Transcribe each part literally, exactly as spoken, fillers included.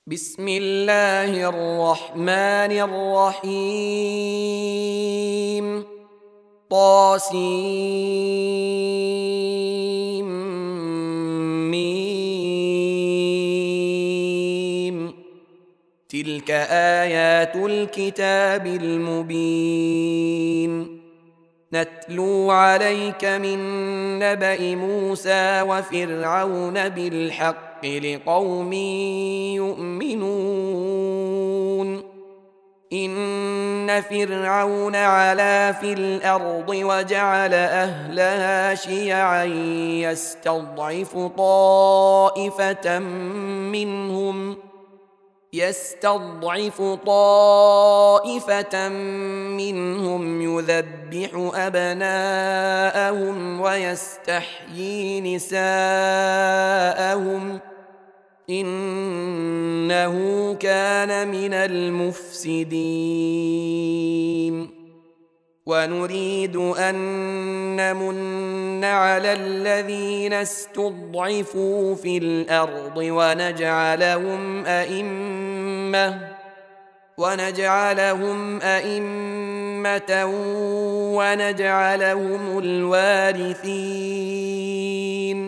بسم الله الرحمن الرحيم طاسيم ميم تلك آيات الكتاب المبين نتلو عليك من نبأ موسى وفرعون بالحق لقوم يؤمنون إن فرعون علا في الأرض وجعل أهلها شيعا يستضعف طائفة منهم يستضعف طائفة منهم يذبح أبناءهم ويستحيي نساءهم إنه كان من المفسدين ونريد أن نمن على الذين استضعفوا في الأرض ونجعلهم أئمة ونجعلهم أئمة ونجعلهم الوارثين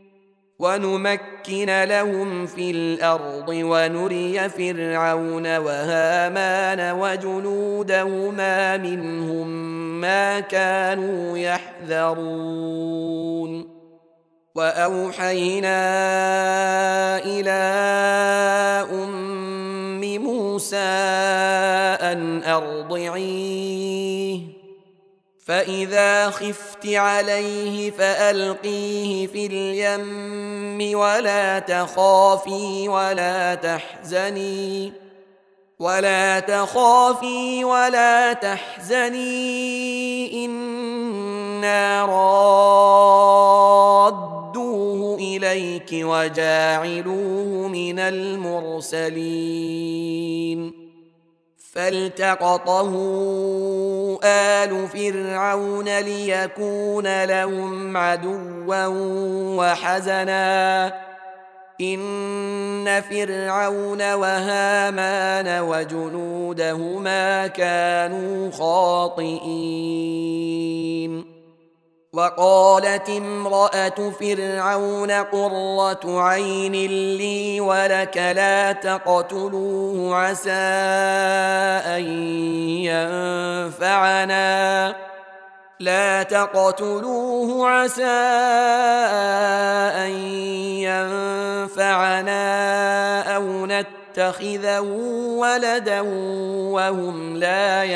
ونمكن لهم في الأرض ونري فرعون وهامان وجنودهما منهم ما كانوا يحذرون وأوحينا إلى أم موسى أن أرضعيه فإذا خفت عليه فألقيه في اليم ولا تخافي ولا تحزني ولا تخافي ولا تحزني إنا رادوه إليك وجاعلوه من المرسلين فالتقطه آل فرعون ليكون لهم عدوا وحزنا إن فرعون وهامان وجنودهما كانوا خاطئين وقالت امرأة فرعون قرة عين لي ولك لا تقتلوه عسى أن ينفعنا لا تقتلوه عسى أن ينفعنا أو نتخذه ولدا وهم لا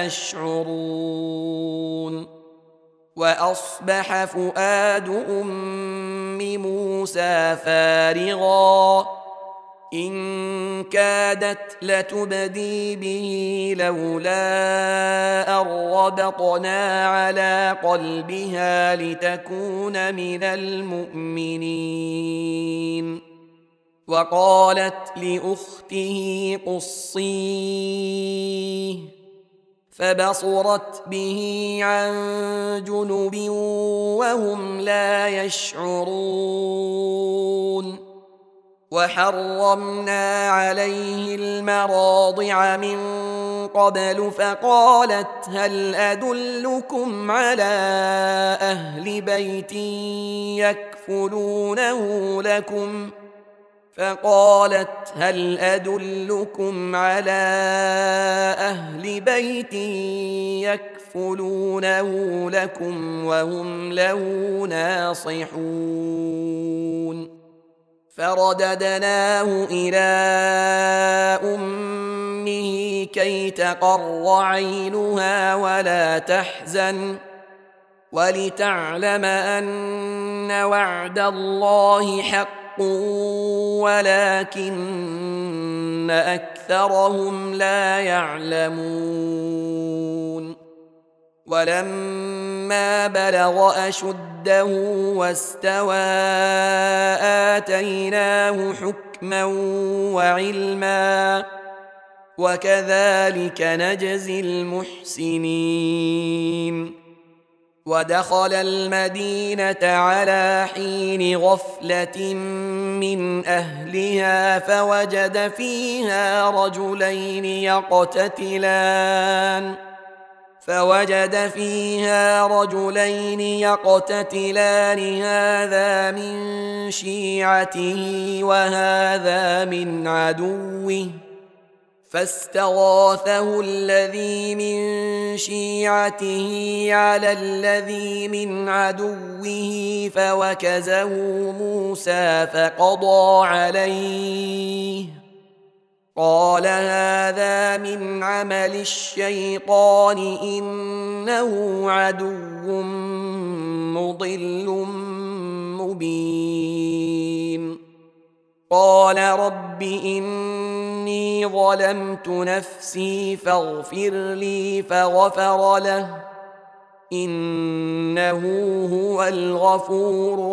يشعرون وأصبح فؤاد أم موسى فارغا إن كادت لتبدي به لولا أن ربطنا على قلبها لتكون من المؤمنين وقالت لأخته قصيه فبصرت به عن جنب وهم لا يشعرون وحرمنا عليه المراضع من قبل فقالت هل أدلكم على أهل بيت يكفلونه لكم فقالت هل أدلكم على أهل بيت يكفلونه لكم وهم له ناصحون فرددناه إلى أمه كي تقر عينها ولا تحزن ولتعلم أن وعد الله حق ولكن أكثرهم لا يعلمون ولما بلغ أشده واستوى آتيناه حكما وعلما وكذلك نجزي المحسنين ودخل المدينة على حين غفلة من أهلها فوجد فيها رجلين يقتتلان فوجد فيها رجلين يقتتلان هذا من شيعته وهذا من عدوه فاستغاثه الذي من شيعته على الذي من عدوه فوكزه موسى فقضى عليه قال هذا من عمل الشيطان إنه عدو مضل مبين قال رب إني ظلمت نفسي فاغفر لي فغفر له إنه هو الغفور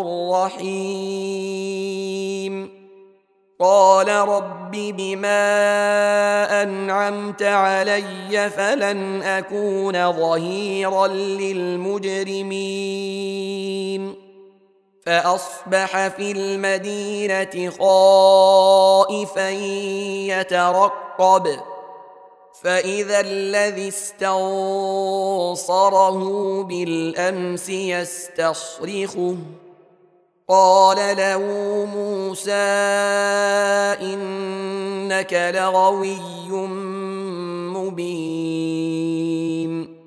الرحيم قال رب بما أنعمت علي فلن أكون ظهيرا للمجرمين فأصبح في المدينة خائفا يترقب فإذا الذي استنصره بالأمس يستصرخه قال له موسى إنك لغوي مبين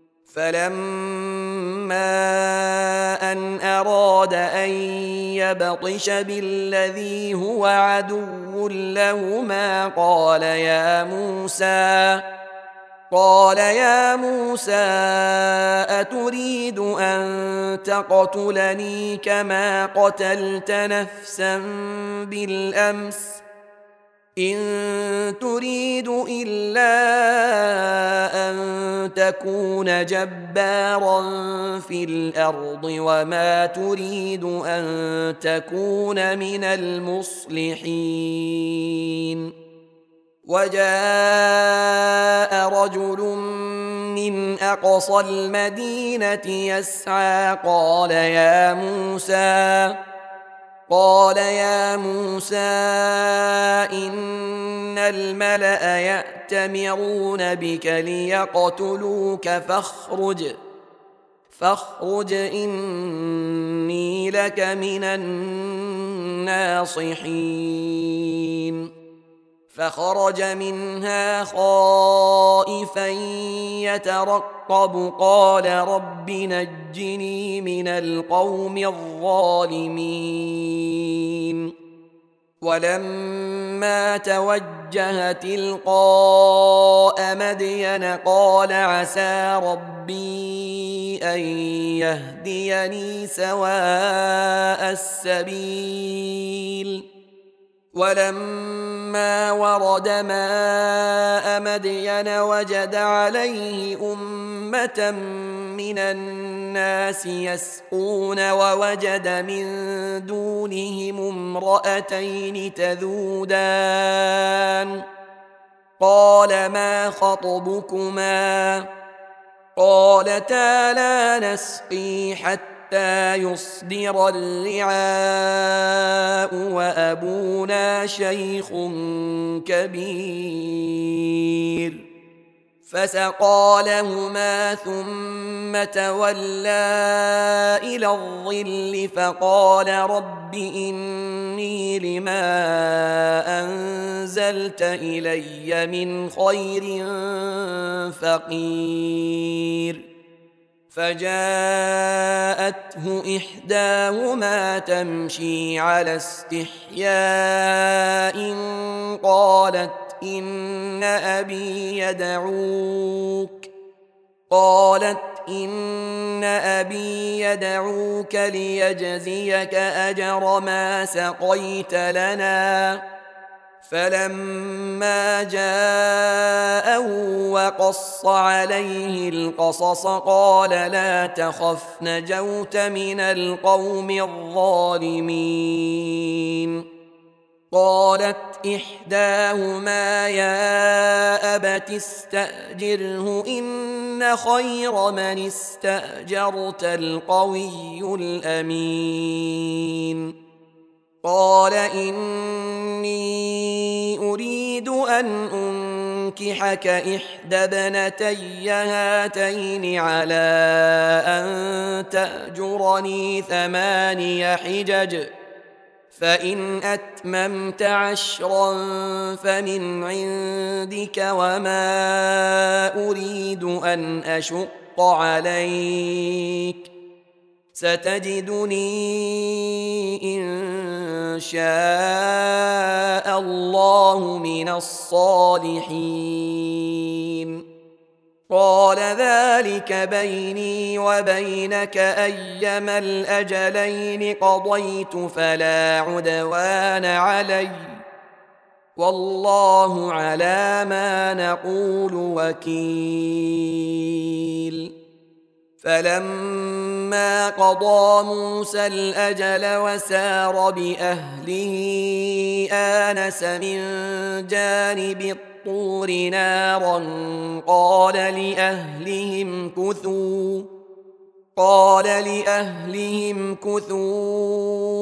فلما أن أراد أن يبطش بالذي هو عدو لهما قال يا موسى قال يا موسى أتريد أن تقتلني كما قتلت نفسا بالأمس إن تريد إلا أن تكون جبارا في الأرض وما تريد أن تكون من المصلحين وجاء رجل من أقصى المدينة يسعى قال يا موسى قال يا موسى إن الملأ يأتمرون بك ليقتلوك فاخرج فاخرج إني لك من الناصحين فخرج منها خائفا يترقب قال رب نجني من القوم الظالمين ولما توجه تلقاء مدين قال عسى ربي أن يهديني سواء السبيل ولما ورد ماء مدين وجد عليه أمة من الناس يسقون ووجد من دونهم امرأتين تذودان قال ما خطبكما قالتا لا نسقي حتى حتى يصدر الرعاء وأبونا شيخ كبير فسقى لهما ثم تولى إلى الظل فقال رب إني لما أنزلت إلي من خير فقير فجاءته إحداهما تمشي على استحياء قالت إن أبي يدعوك قالت إن أبي يدعوك ليجزيك أجر ما سقيت لنا فلما جاءه وقص عليه القصص قال لا تخف نجوت من القوم الظالمين قالت إحداهما يا أبت استأجره إن خير من استأجرت القوي الأمين قال إني أريد أن أنكحك إحدى ابنتي هاتين على أن تأجرني ثماني حجج فإن أتممت عشرا فمن عندك وما أريد أن أشق عليك ستجدني إن شاء الله من الصالحين قال ذلك بيني وبينك أيما الأجلين قضيت فلا عدوان علي والله على ما نقول وكيل فلما قضى موسى الأجل وسار بأهله آنس من جانب الطور نارا قال لأهلهم كثوا قال لأهلهم كثوا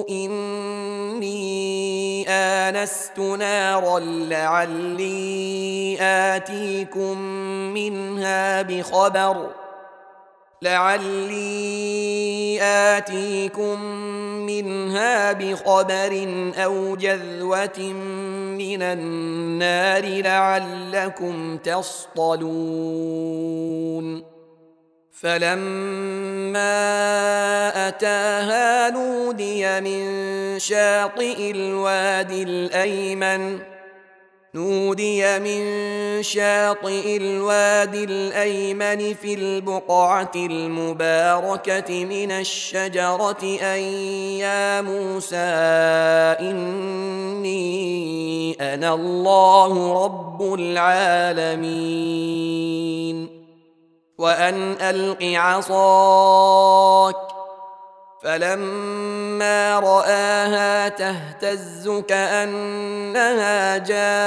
إني آنست نارا لعلي آتيكم منها بخبر لعلي آتيكم منها بخبر أو جذوة من النار لعلكم تصطلون فلما أتاها نودي من شاطئ الوادي الأيمن نودي من شاطئ الوادي الأيمن في البقعة المباركة من الشجرة أن يا موسى إني أنا الله رب العالمين وأن ألق عصاك فلما رآها تهتز كأنها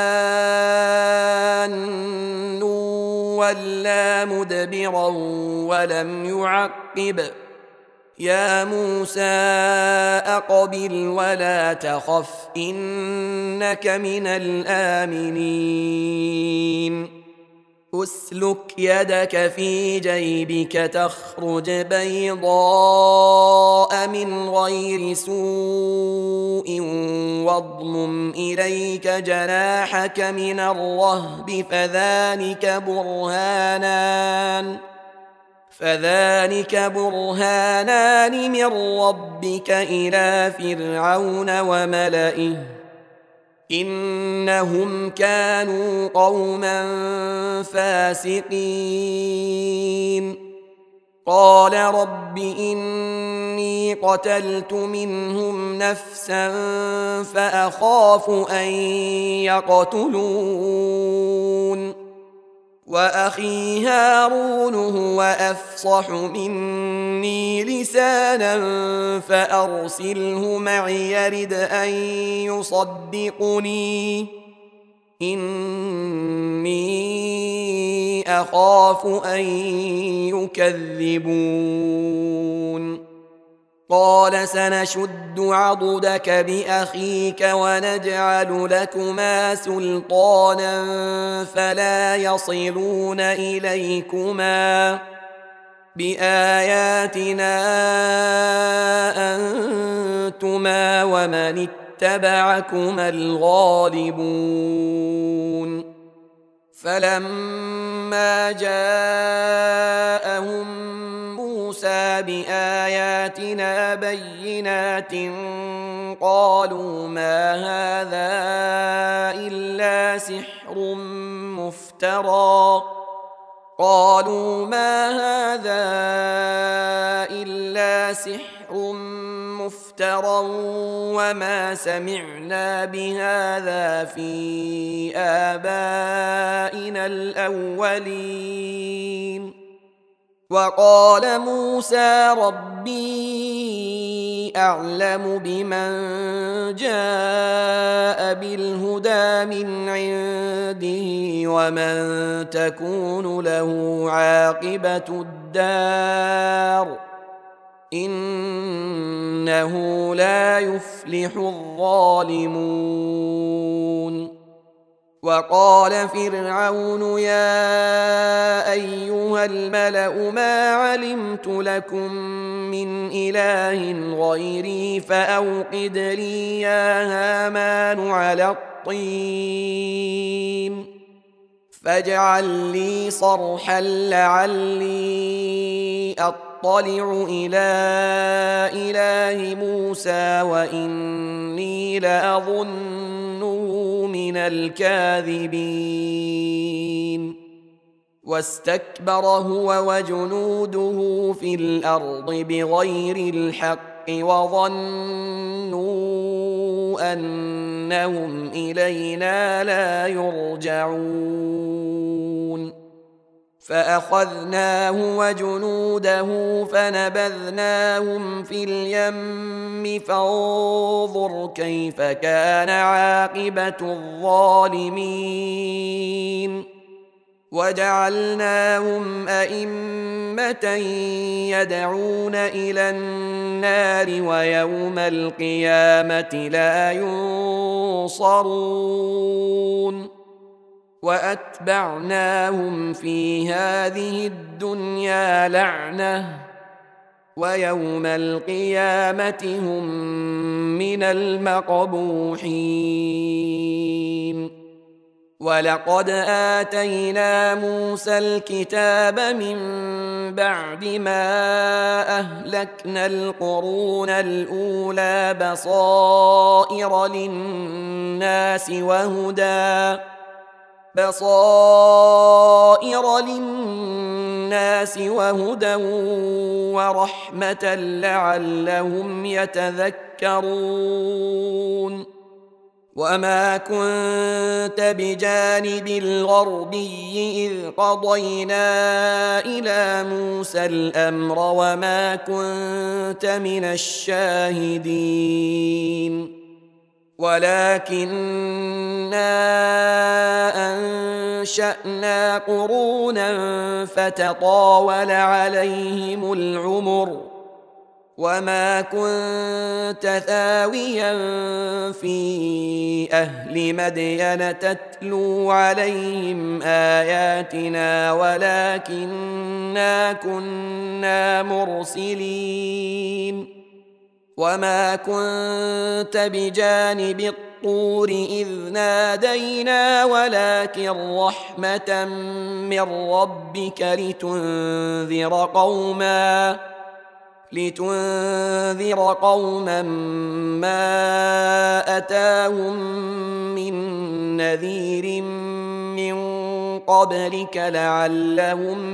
جان ولا مدبرا ولم يعقب يا موسى أقبل ولا تخف إنك من الآمنين أسلك يدك في جيبك تخرج بيضاء من غير سوء واضمم إليك جناحك من الرهب فذلك برهانان فذلك برهانان من ربك إلى فرعون وملئه إنهم كانوا قوما فاسقين قال رب إني قتلت منهم نفسا فأخاف أن يقتلون وأخي هارون هو أفصح مني لسانا فأرسله معي يرد أن يصدقني إني أخاف أن يكذبون قال سنشد عضدك بأخيك ونجعل لكما سلطانا فلا يصلون إليكما بآياتنا أنتما ومن اتبعكما الغالبون فلما جاءهم موسى بآياتنا بينات قالوا ما هذا إلا سحر مفترى قالوا ما هذا إلا سحر مفترى وما سمعنا بهذا في آبائنا الأولين وقال موسى ربي أعلم بمن جاء بالهدى من عنده ومن تكون له عاقبة الدار إنه لا يفلح الظالمون. وقال فرعون يا أيها الملأ ما علمت لكم من إله غيري فأوقد لي يا هامان على الطين فاجعل لي صرحا لعلي أطلع إلى إله موسى وإني لأظنه من الكاذبين. واستكبر هو وجنوده في الأرض بغير الحق وظنوا أنهم إلينا لا يرجعون فأخذناه وجنوده فنبذناهم في اليم فانظر كيف كان عاقبة الظالمين. وجعلناهم أئمة يدعون إلى النار ويوم القيامة لا ينصرون. وأتبعناهم في هذه الدنيا لعنة ويوم القيامة هم من المقبوحين. ولقد آتينا موسى الكتاب من بعد ما أهلكنا القرون الأولى بصائر للناس وهدى بصائر للناس وهدى ورحمة لعلهم يتذكرون. وما كنت بجانب الغربي إذ قضينا إلى موسى الأمر وما كنت من الشاهدين ولكننا أنشأنا قرونا فتطاول عليهم العمر وما كنت ثاويا في أهل مدين تتلو عليهم آياتنا ولكننا كنا مرسلين. وما كنت بجانب الطور إذ نادينا ولكن رحمة من ربك لتنذر قوما لتنذر قوما ما أتاهم من نذير من قبلك لعلهم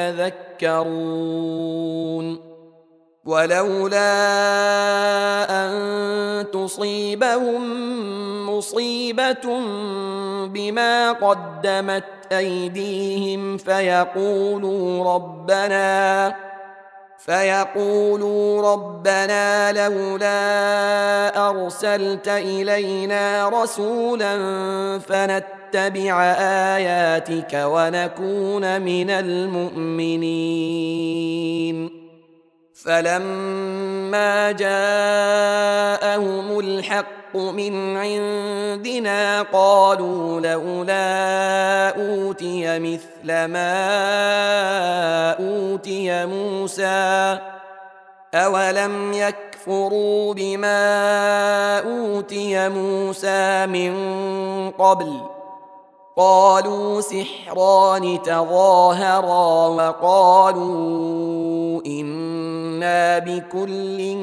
يتذكرون. ولولا أن تصيبهم مصيبة بما قدمت أيديهم فيقولوا ربنا فيقولوا ربنا لولا أرسلت إلينا رسولا فنتبع آياتك ونكون من المؤمنين. فلما جاءهم الحق من عندنا قالوا لولا أوتي مثل ما أوتي موسى أولم يكفروا بما أوتي موسى من قبل قالوا سحران تظاهرا وقالوا إنا بكل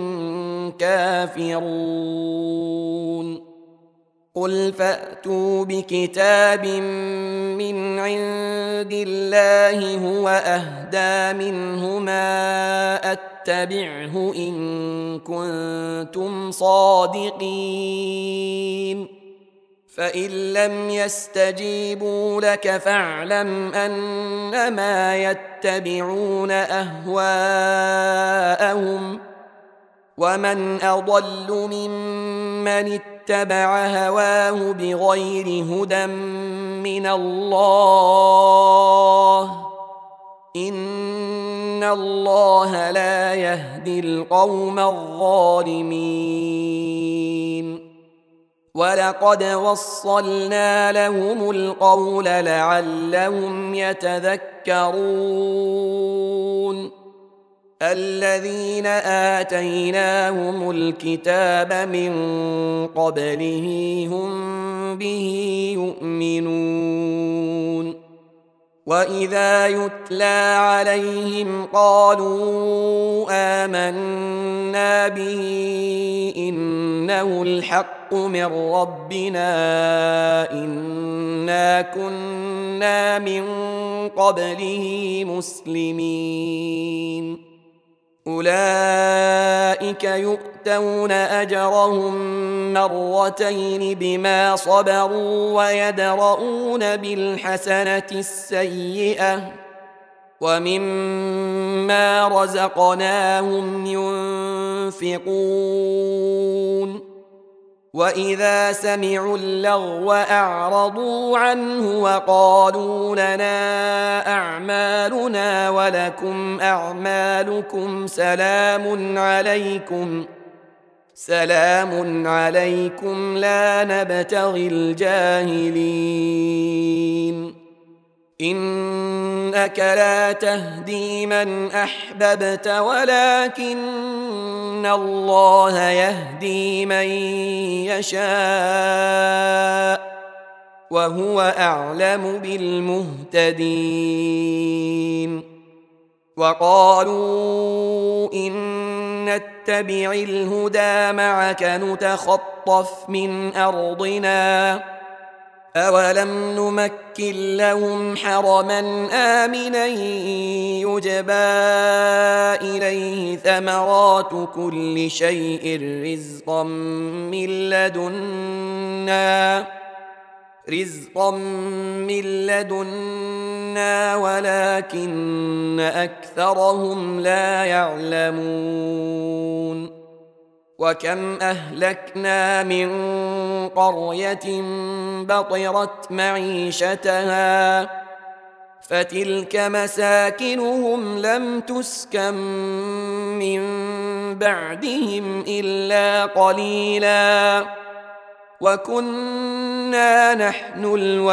كافرون. قل فأتوا بكتاب من عند الله هو أهدى منهما أتبعه إن كنتم صادقين فإن لم يستجيبوا لك فاعلم أنما يتبعون أهواءهم ومن أضل ممن اتبع هواه بغير هدى من الله إن الله لا يهدي القوم الظالمين ولقد وصلنا لهم القول لعلهم يتذكرون الذين آتيناهم الكتاب من قبله هم به يؤمنون وإذا يتلى عليهم قالوا آمنا به إنه الحق من ربنا إنا كنا من قبله مسلمين أولئك يؤتون أجرهم مرتين بما صبروا ويدرؤون بالحسنة السيئة ومما رزقناهم ينفقون وإذا سمعوا اللغو أعرضوا عنه وقالوا لنا أعمالنا ولكم أعمالكم سلام عليكم سلام عليكم لا نبتغي الجاهلين إنك لا تهدي من أحببت ولكن الله يهدي من يشاء وهو أعلم بالمهتدين وقالوا إن نتبع الهدى معك نتخطف من أرضنا أولم نمكن لهم حرما آمنا يجبى إليه ثمرات كل شيء رزقا من لدنا رزقا من لدنا ولكن أكثرهم لا يعلمون وكم أهلكنا من قرية بطرت معيشتها فتلك مساكنهم لم تسكن من بعدهم إلا قليلا وكنا نحن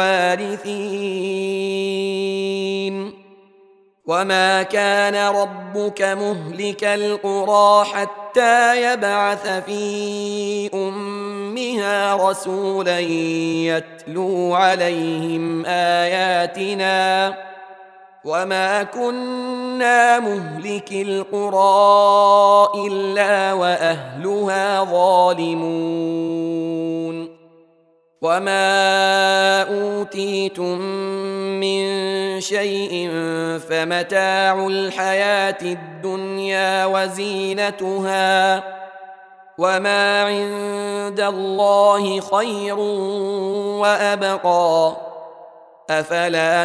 الوارثين وما كان ربك مهلك القرى حتى يبعث في أمها رسولا يتلو عليهم آياتنا وما كنا مهلك القرى إلا وأهلها ظالمون وما أوتيتم من شيء فمتاع الحياة الدنيا وزينتها وما عند الله خير وأبقى أفلا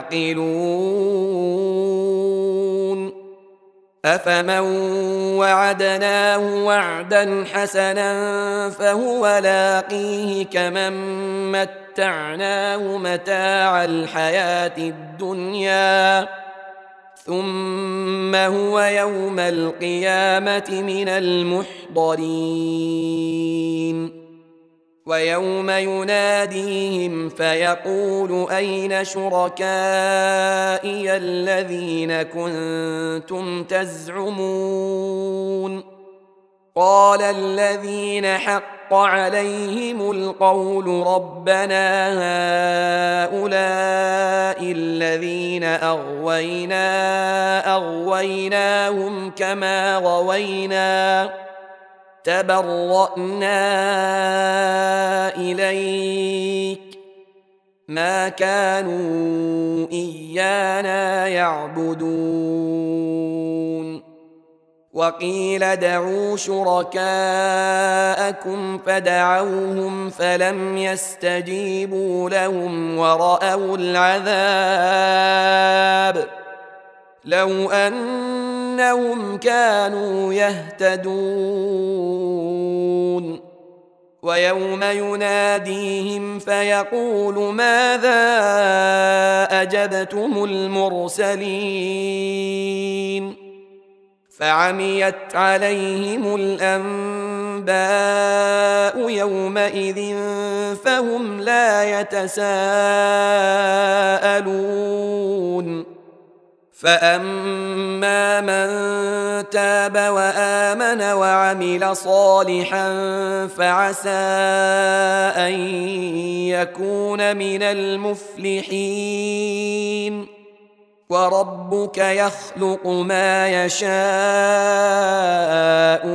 تعقلون أفمن وعدناه وعدا حسنا فهو لاقيه كمن متعناه متاع الحياة الدنيا ثم هو يوم القيامة من المحضرين ويوم يناديهم فيقول أين شركائي الذين كنتم تزعمون قال الذين حق عليهم القول ربنا هؤلاء الذين أغوينا أغويناهم كما غوينا تبرأنا إليك ما كانوا إيانا يعبدون وقيل ادعوا شركاءكم فدعوهم فلم يستجيبوا لهم ورأوا العذاب لو أنهم كانوا يهتدون ويوم يناديهم فيقول ماذا أجبتم المرسلين فعميت عليهم الأنباء يومئذ فهم لا يتساءلون فأما من تاب وآمن وعمل صالحا فعسى أن يكون من المفلحين وربك يخلق ما يشاء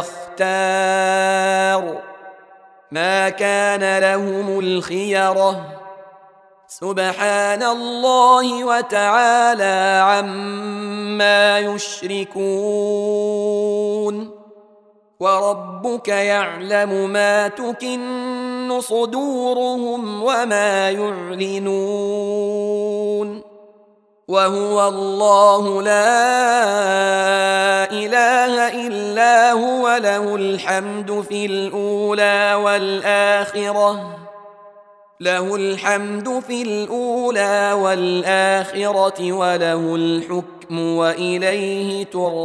ويختار ما كان لهم الخيرة سبحان الله وتعالى عما يشركون وربك يعلم ما تكن صدورهم وما يعلنون وهو الله لا إله إلا هو له الحمد في الأولى والآخرة له الحمد في الأولى والآخرة وله الحكم وإليه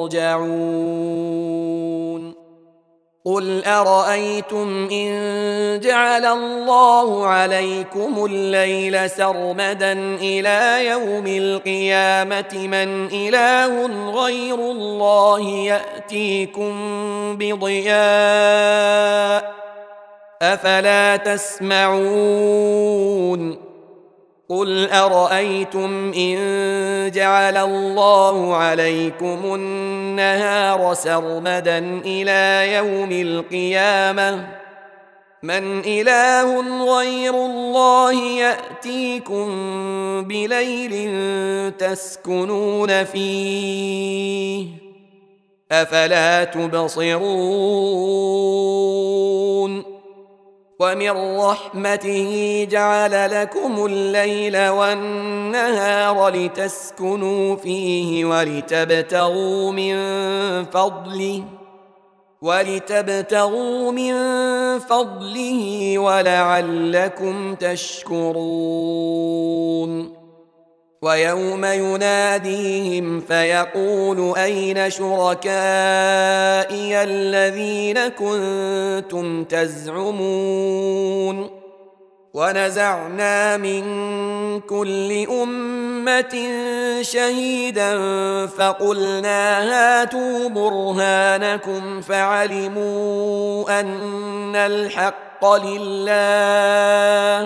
ترجعون قل أرأيتم إن جعل الله عليكم الليل سرمدا إلى يوم القيامة من إله غير الله يأتيكم بضياء أفلا تسمعون قل أرأيتم إن جعل الله عليكم النهار سرمدا إلى يوم القيامة من إله غير الله يأتيكم بليل تسكنون فيه أفلا تبصرون ومن رحمته جعل لكم الليل والنهار لتسكنوا فيه ولتبتغوا من فضله ولتبتغوا من فضله ولعلكم تشكرون ويوم يناديهم فيقول أين شركائي الذين كنتم تزعمون ونزعنا من كل أمة شهيدا فقلنا هاتوا برهانكم فعلموا أن الحق لله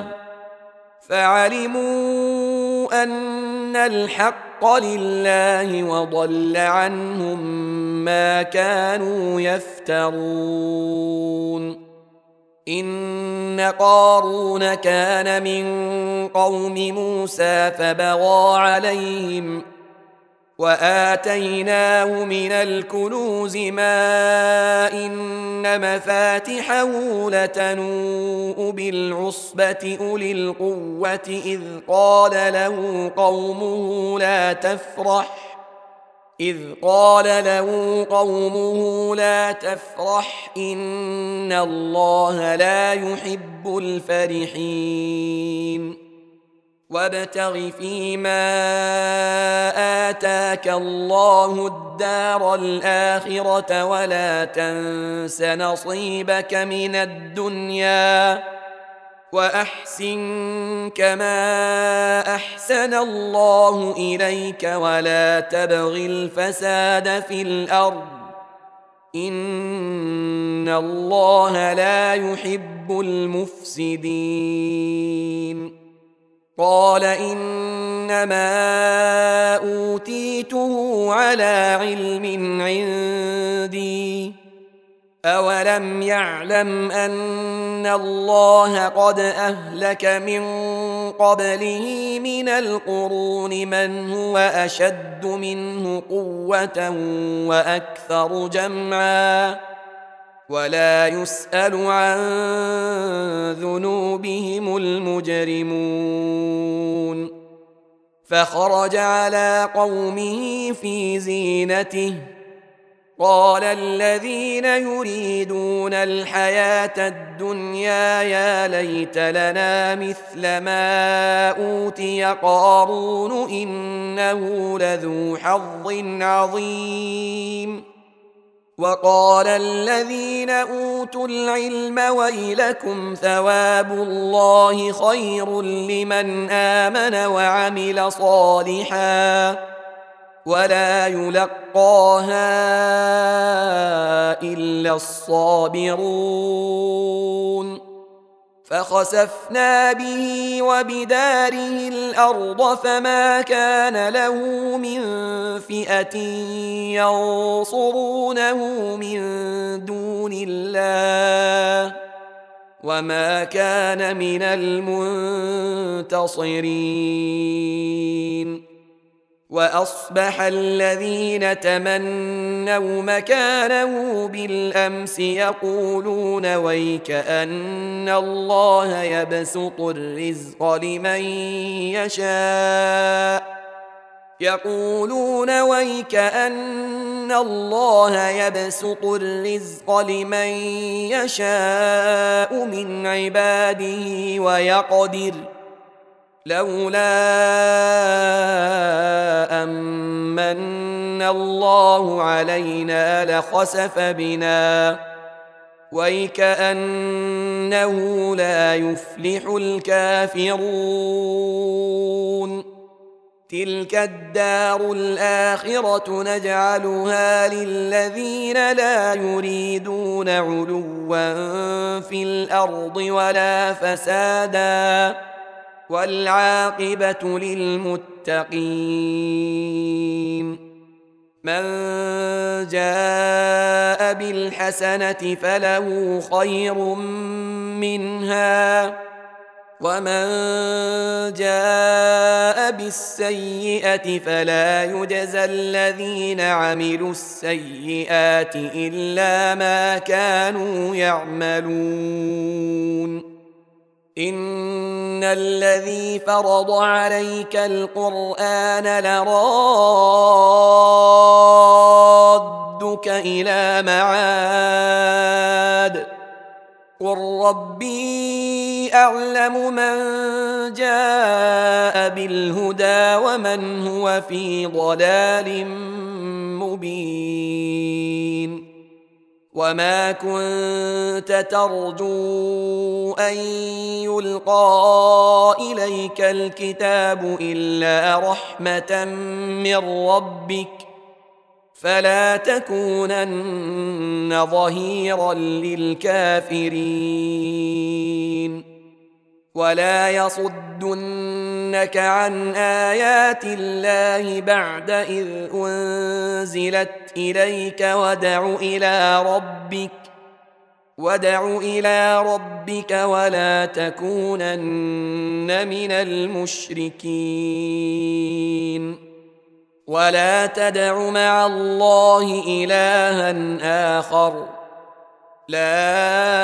فعلموا أن الحق لله وضل عنهم ما كانوا يفترون إن قارون كان من قوم موسى فبغى عليهم وآتيناه من الكنوز ما إن مفاتحه لتنوء بالعصبة أولي القوة إذ قال له قومه لا تفرح إذ قال له قومه لا تفرح إن الله لا يحب الفرحين وابتغ فيما آتاك الله الدار الآخرة ولا تنس نصيبك من الدنيا وأحسن كما أحسن الله إليك ولا تبغ الفساد في الأرض إن الله لا يحب المفسدين قال إنما أوتيته على علم عندي أولم يعلم أن الله قد أهلك من قبله من القرون من هو أشد منه قوة وأكثر جمعا ولا يسأل عن ذنوبهم المجرمون فخرج على قومه في زينته قال الذين يريدون الحياة الدنيا يا ليت لنا مثل ما أوتي قارون إنه لذو حظ عظيم وقال الذين أوتوا العلم ويلكم ثواب الله خير لمن آمن وعمل صالحا ولا يلقاها إلا الصابرون فخسفنا به وبداره الأرض فما كان له من فئة ينصرونه من دون الله وما كان من المنتصرين وأصبح الذين تمنوا مكانه بالأمس يقولون ويك أن الله يبسط الرزق لمن يشاء يقولون ويك أن الله يبسط الرزق لمن يشاء من عباده ويقدر لولا أمن الله علينا لخسف بنا ويكأنه لا يفلح الكافرون تلك الدار الآخرة نجعلها للذين لا يريدون علوا في الأرض ولا فسادا والعاقبة للمتقين من جاء بالحسنة فله خير منها ومن جاء بالسيئة فلا يجزى الذين عملوا السيئات إلا ما كانوا يعملون إن الذي فرض عليك القرآن لرادك إلى معاد قل ربي أعلم من جاء بالهدى ومن هو في ضلال مبين وما كنت ترجو أن يلقى إليك الكتاب إلا رحمة من ربك فلا تكونن ظهيرا للكافرين ولا يصدنك عن آيات الله بعد إذ أنزلت إليك وادع إلى ربك وادع إلى ربك ولا تكونن من المشركين ولا تدع مع الله إلها آخر لا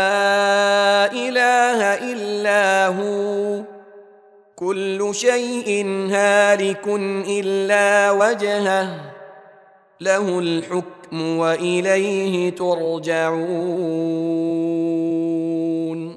إله إلا هو كل شيء هالك إلا وجهه له الحكم وإليه ترجعون